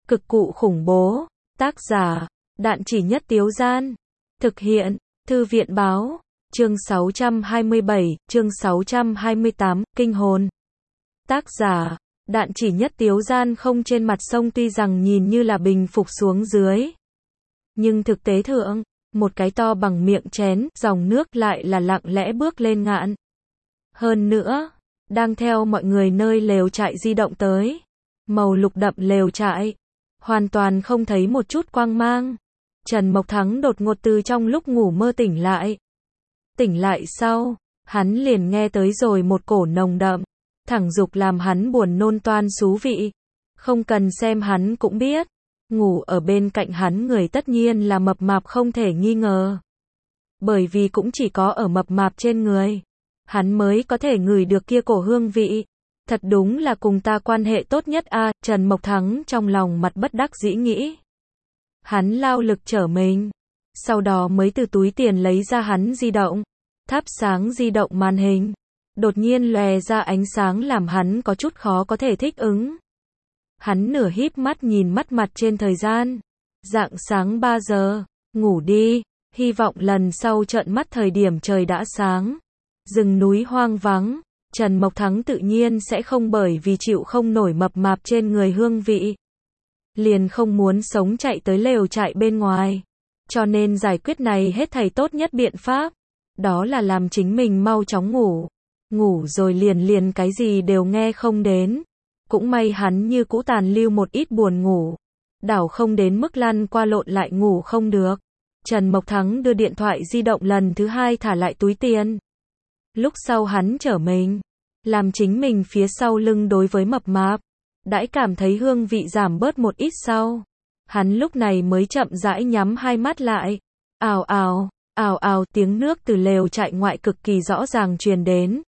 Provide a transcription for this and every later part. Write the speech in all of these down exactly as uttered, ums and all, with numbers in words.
Cực cụ khủng bố. Tác giả, Đạn Chỉ Nhất Tiếu Gian. Thực hiện, Thư viện báo. Chương sáu trăm hai mươi bảy, chương sáu trăm hai mươi tám, Kinh hồn. Tác giả, Đạn Chỉ Nhất Tiếu Gian. Không, trên mặt sông tuy rằng nhìn như là bình phục xuống dưới, nhưng thực tế thượng, một cái to bằng miệng chén, dòng nước lại là lặng lẽ bước lên ngạn. Hơn nữa, đang theo mọi người nơi lều trại di động tới. Màu lục đậm lều trại, hoàn toàn không thấy một chút quang mang. Trần Mộc Thắng đột ngột từ trong lúc ngủ mơ tỉnh lại. Tỉnh lại sau, hắn liền nghe tới rồi một cổ nồng đậm, thẳng dục làm hắn buồn nôn toan xú vị. Không cần xem hắn cũng biết, ngủ ở bên cạnh hắn người tất nhiên là mập mạp không thể nghi ngờ. Bởi vì cũng chỉ có ở mập mạp trên người, hắn mới có thể ngửi được kia cổ hương vị. Thật đúng là cùng ta quan hệ tốt nhất a, à, Trần Mộc Thắng trong lòng mặt bất đắc dĩ nghĩ. Hắn lao lực trở mình, sau đó mới từ túi tiền lấy ra hắn di động, thắp sáng di động màn hình. Đột nhiên lòe ra ánh sáng làm hắn có chút khó có thể thích ứng. Hắn nửa híp mắt nhìn mắt mặt trên thời gian. Rạng sáng ba giờ, ngủ đi, hy vọng lần sau trợn mắt thời điểm trời đã sáng. Rừng núi hoang vắng, Trần Mộc Thắng tự nhiên sẽ không bởi vì chịu không nổi mập mạp trên người hương vị, liền không muốn sống chạy tới lều trại bên ngoài. Cho nên giải quyết này hết thảy tốt nhất biện pháp, đó là làm chính mình mau chóng ngủ. Ngủ rồi liền liền cái gì đều nghe không đến. Cũng may hắn như cũ tàn lưu một ít buồn ngủ, đảo không đến mức lăn qua lộn lại ngủ không được. Trần Mộc Thắng đưa điện thoại di động lần thứ hai thả lại túi tiền. Lúc sau hắn trở mình, làm chính mình phía sau lưng đối với mập mạp, đãi cảm thấy hương vị giảm bớt một ít sau, hắn lúc này mới chậm rãi nhắm hai mắt lại. Ào ào, ào ào, tiếng nước từ lều trại ngoại cực kỳ rõ ràng truyền đến.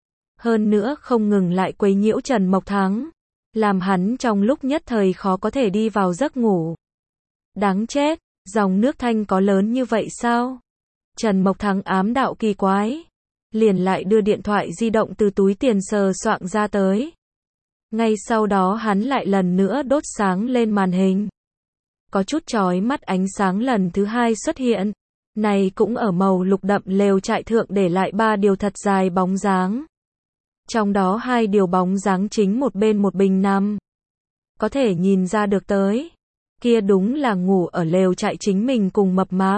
Hơn nữa không ngừng lại quấy nhiễu Trần Mộc Thắng, làm hắn trong lúc nhất thời khó có thể đi vào giấc ngủ. Đáng chết, dòng nước thanh có lớn như vậy sao? Trần Mộc Thắng ám đạo kỳ quái, liền lại đưa điện thoại di động từ túi tiền sờ soạng ra tới. Ngay sau đó hắn lại lần nữa đốt sáng lên màn hình. Có chút chói mắt ánh sáng lần thứ hai xuất hiện. Này cũng ở màu lục đậm lều trại thượng để lại ba điều thật dài bóng dáng. Trong đó hai điều bóng dáng chính một bên một bình nằm. Có thể nhìn ra được tới, kia đúng là ngủ ở lều trại chính mình cùng mập mạp.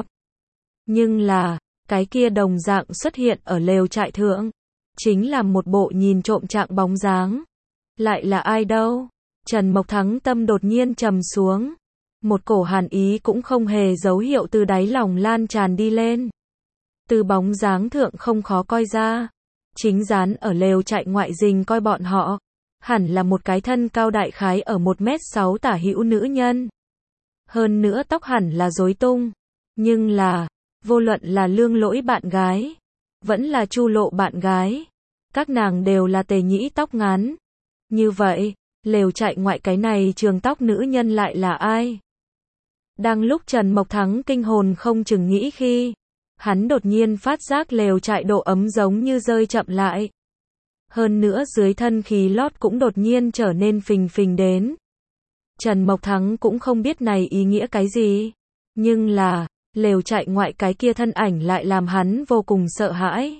Nhưng là, cái kia đồng dạng xuất hiện ở lều trại thượng, chính là một bộ nhìn trộm trạng bóng dáng. Lại là ai đâu? Trần Mộc Thắng tâm đột nhiên trầm xuống. Một cổ hàn ý cũng không hề dấu hiệu từ đáy lòng lan tràn đi lên. Từ bóng dáng thượng không khó coi ra, chính dán ở lều trại ngoại rình coi bọn họ, hẳn là một cái thân cao đại khái ở một mét sáu tả hữu nữ nhân. Hơn nữa tóc hẳn là rối tung. Nhưng là, vô luận là Lương Lỗi bạn gái, vẫn là Chu Lộ bạn gái, các nàng đều là tề nhĩ tóc ngắn. Như vậy, lều trại ngoại cái này trường tóc nữ nhân lại là ai? Đang lúc Trần Mộc Thắng kinh hồn không chừng nghĩ khi, hắn đột nhiên phát giác lều trại độ ấm giống như rơi chậm lại. Hơn nữa dưới thân khí lót cũng đột nhiên trở nên phình phình đến. Trần Mộc Thắng cũng không biết này ý nghĩa cái gì. Nhưng là, lều trại ngoại cái kia thân ảnh lại làm hắn vô cùng sợ hãi.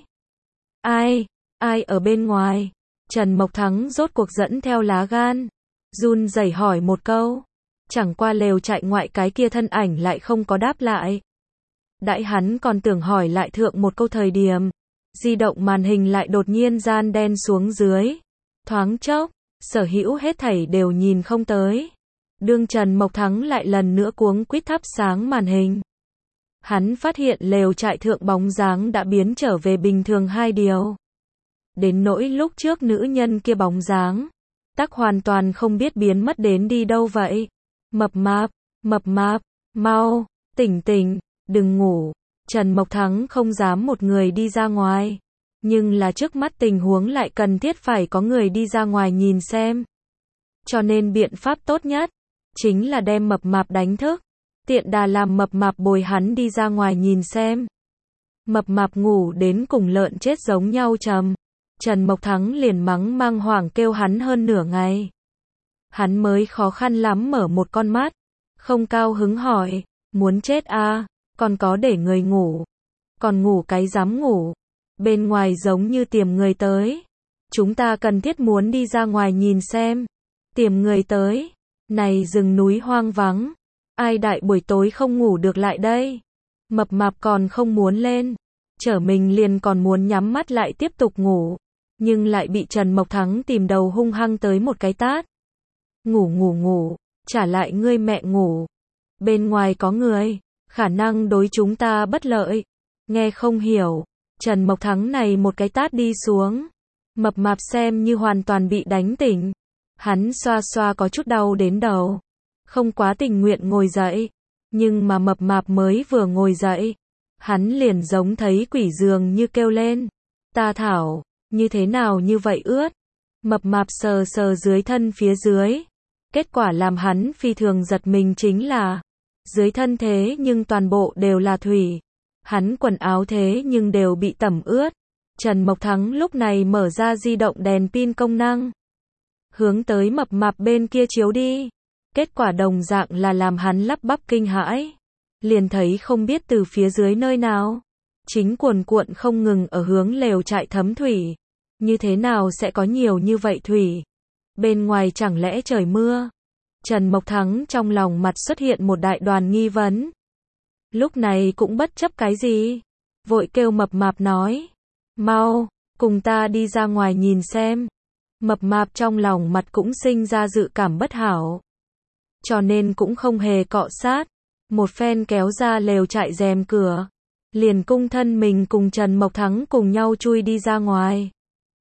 Ai? Ai ở bên ngoài? Trần Mộc Thắng rốt cuộc dẫn theo lá gan, run rẩy hỏi một câu. Chẳng qua lều trại ngoại cái kia thân ảnh lại không có đáp lại. Đãi hắn còn tưởng hỏi lại thượng một câu thời điểm, di động màn hình lại đột nhiên gian đen xuống dưới. Thoáng chốc, sở hữu hết thảy đều nhìn không tới. Đương Trần Mộc Thắng lại lần nữa cuống quýt thắp sáng màn hình, hắn phát hiện lều trại thượng bóng dáng đã biến trở về bình thường hai điều. Đến nỗi lúc trước nữ nhân kia bóng dáng, tắc hoàn toàn không biết biến mất đến đi đâu vậy. Mập mạp, mập mạp, mau, tỉnh tỉnh, đừng ngủ. Trần Mộc Thắng không dám một người đi ra ngoài. Nhưng là trước mắt tình huống lại cần thiết phải có người đi ra ngoài nhìn xem. Cho nên biện pháp tốt nhất, chính là đem mập mạp đánh thức. Tiện đà làm mập mạp bồi hắn đi ra ngoài nhìn xem. Mập mạp ngủ đến cùng lợn chết giống nhau trầm. Trần Mộc Thắng liền mắng mang hoảng kêu hắn hơn nửa ngày. Hắn mới khó khăn lắm mở một con mắt, không cao hứng hỏi, muốn chết à, còn có để người ngủ. Còn ngủ cái dám ngủ, bên ngoài giống như tiềm người tới. Chúng ta cần thiết muốn đi ra ngoài nhìn xem. Tiềm người tới, này rừng núi hoang vắng, ai đại buổi tối không ngủ được lại đây. Mập mạp còn không muốn lên, trở mình liền còn muốn nhắm mắt lại tiếp tục ngủ, nhưng lại bị Trần Mộc Thắng tìm đầu hung hăng tới một cái tát. Ngủ ngủ ngủ, trả lại ngươi mẹ ngủ. Bên ngoài có người, khả năng đối chúng ta bất lợi. Nghe không hiểu, Trần Mộc Thắng này một cái tát đi xuống. Mập mạp xem như hoàn toàn bị đánh tỉnh. Hắn xoa xoa có chút đau đến đầu, không quá tình nguyện ngồi dậy. Nhưng mà mập mạp mới vừa ngồi dậy, hắn liền giống thấy quỷ dường như kêu lên. Ta thảo, như thế nào như vậy ướt? Mập mạp sờ sờ dưới thân phía dưới. Kết quả làm hắn phi thường giật mình chính là, dưới thân thế nhưng toàn bộ đều là thủy. Hắn quần áo thế nhưng đều bị tẩm ướt. Trần Mộc Thắng lúc này mở ra di động đèn pin công năng, hướng tới mập mạp bên kia chiếu đi. Kết quả đồng dạng là làm hắn lắp bắp kinh hãi. Liền thấy không biết từ phía dưới nơi nào, chính cuồn cuộn không ngừng ở hướng lều trại thấm thủy. Như thế nào sẽ có nhiều như vậy thủy? Bên ngoài chẳng lẽ trời mưa? Trần Mộc Thắng trong lòng mặt xuất hiện một đại đoàn nghi vấn. Lúc này cũng bất chấp cái gì, vội kêu mập mạp nói, mau, cùng ta đi ra ngoài nhìn xem. Mập mạp trong lòng mặt cũng sinh ra dự cảm bất hảo, cho nên cũng không hề cọ sát, một phen kéo ra lều trại rèm cửa, liền cung thân mình cùng Trần Mộc Thắng cùng nhau chui đi ra ngoài.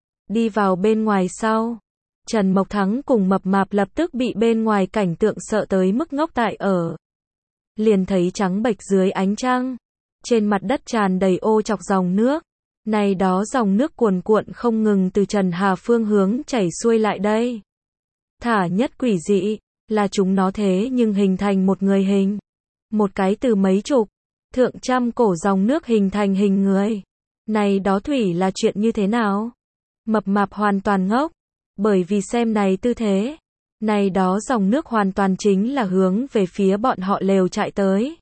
Đi vào bên ngoài sau, Trần Mộc Thắng cùng mập mạp lập tức bị bên ngoài cảnh tượng sợ tới mức ngốc tại ở. Liền thấy trắng bệch dưới ánh trăng, trên mặt đất tràn đầy ô chọc dòng nước. Này đó dòng nước cuồn cuộn không ngừng từ Trần Hà phương hướng chảy xuôi lại đây. Thả nhất quỷ dị, là chúng nó thế nhưng hình thành một người hình. Một cái từ mấy chục, thượng trăm cổ dòng nước hình thành hình người. Này đó thủy là chuyện như thế nào? Mập mạp hoàn toàn ngốc, bởi vì xem này tư thế. Này đó dòng nước hoàn toàn chính là hướng về phía bọn họ lều trại tới.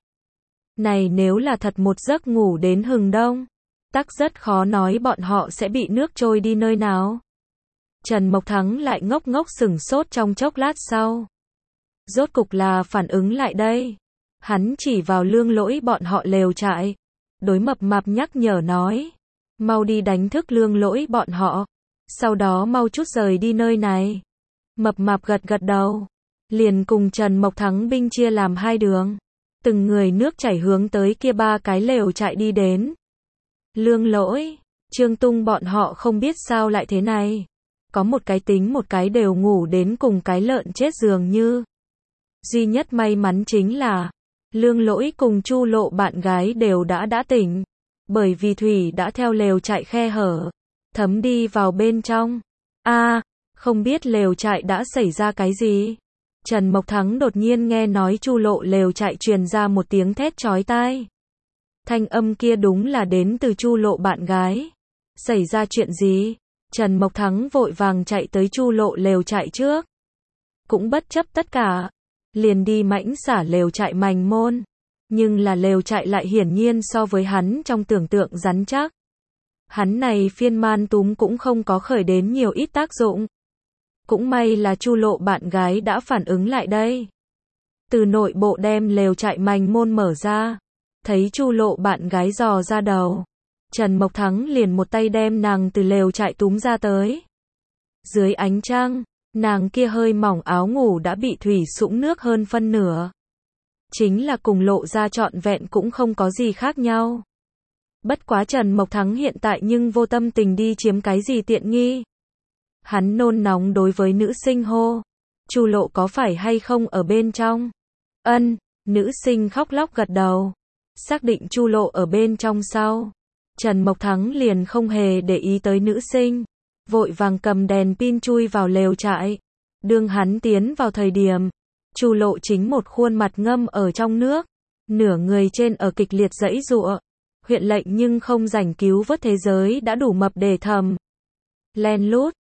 Này nếu là thật một giấc ngủ đến hừng đông, tắc rất khó nói bọn họ sẽ bị nước trôi đi nơi nào. Trần Mộc Thắng lại ngốc ngốc sửng sốt trong chốc lát sau. Rốt cục là phản ứng lại đây. Hắn chỉ vào Lương Lỗi bọn họ lều trại. Đối mập mạp nhắc nhở nói, mau đi đánh thức Lương Lỗi bọn họ, sau đó mau chút rời đi nơi này. Mập mạp gật gật đầu, liền cùng Trần Mộc Thắng binh chia làm hai đường, từng người nước chảy hướng tới kia ba cái lều trại đi đến. Lương Lỗi, Trương Tung bọn họ không biết sao lại thế này, có một cái tính một cái đều ngủ đến cùng cái lợn chết dường như. Duy nhất may mắn chính là, Lương Lỗi cùng Chu Lộ bạn gái đều đã đã tỉnh, bởi vì thủy đã theo lều trại khe hở, thấm đi vào bên trong. A, không biết lều trại đã xảy ra cái gì? Trần Mộc Thắng đột nhiên nghe nói Chu Lộ lều trại truyền ra một tiếng thét chói tai. Thanh âm kia đúng là đến từ Chu Lộ bạn gái. Xảy ra chuyện gì? Trần Mộc Thắng vội vàng chạy tới Chu Lộ lều trại trước. Cũng bất chấp tất cả, liền đi mãnh xả lều trại mành môn. Nhưng là lều trại lại hiển nhiên so với hắn trong tưởng tượng rắn chắc. Hắn này phiên man túm cũng không có khởi đến nhiều ít tác dụng. Cũng may là Chu Lộ bạn gái đã phản ứng lại đây. Từ nội bộ đem lều trại mành môn mở ra, thấy Chu Lộ bạn gái dò ra đầu, Trần Mộc Thắng liền một tay đem nàng từ lều trại túm ra tới. Dưới ánh trăng, nàng kia hơi mỏng áo ngủ đã bị thủy sũng nước hơn phân nửa. Chính là cùng Lộ ra trọn vẹn cũng không có gì khác nhau. Bất quá Trần Mộc Thắng hiện tại nhưng vô tâm tình đi chiếm cái gì tiện nghi. Hắn nôn nóng đối với nữ sinh hô, Chu Lộ có phải hay không ở bên trong? Ân, nữ sinh khóc lóc gật đầu. Xác định Chu Lộ ở bên trong sau, Trần Mộc Thắng liền không hề để ý tới nữ sinh, vội vàng cầm đèn pin chui vào lều trại. Đương hắn tiến vào thời điểm, Chu Lộ chính một khuôn mặt ngâm ở trong nước, nửa người trên ở kịch liệt giãy giụa. Huyện lệnh nhưng không rảnh cứu vớt thế giới đã đủ mập để thầm. Len lút,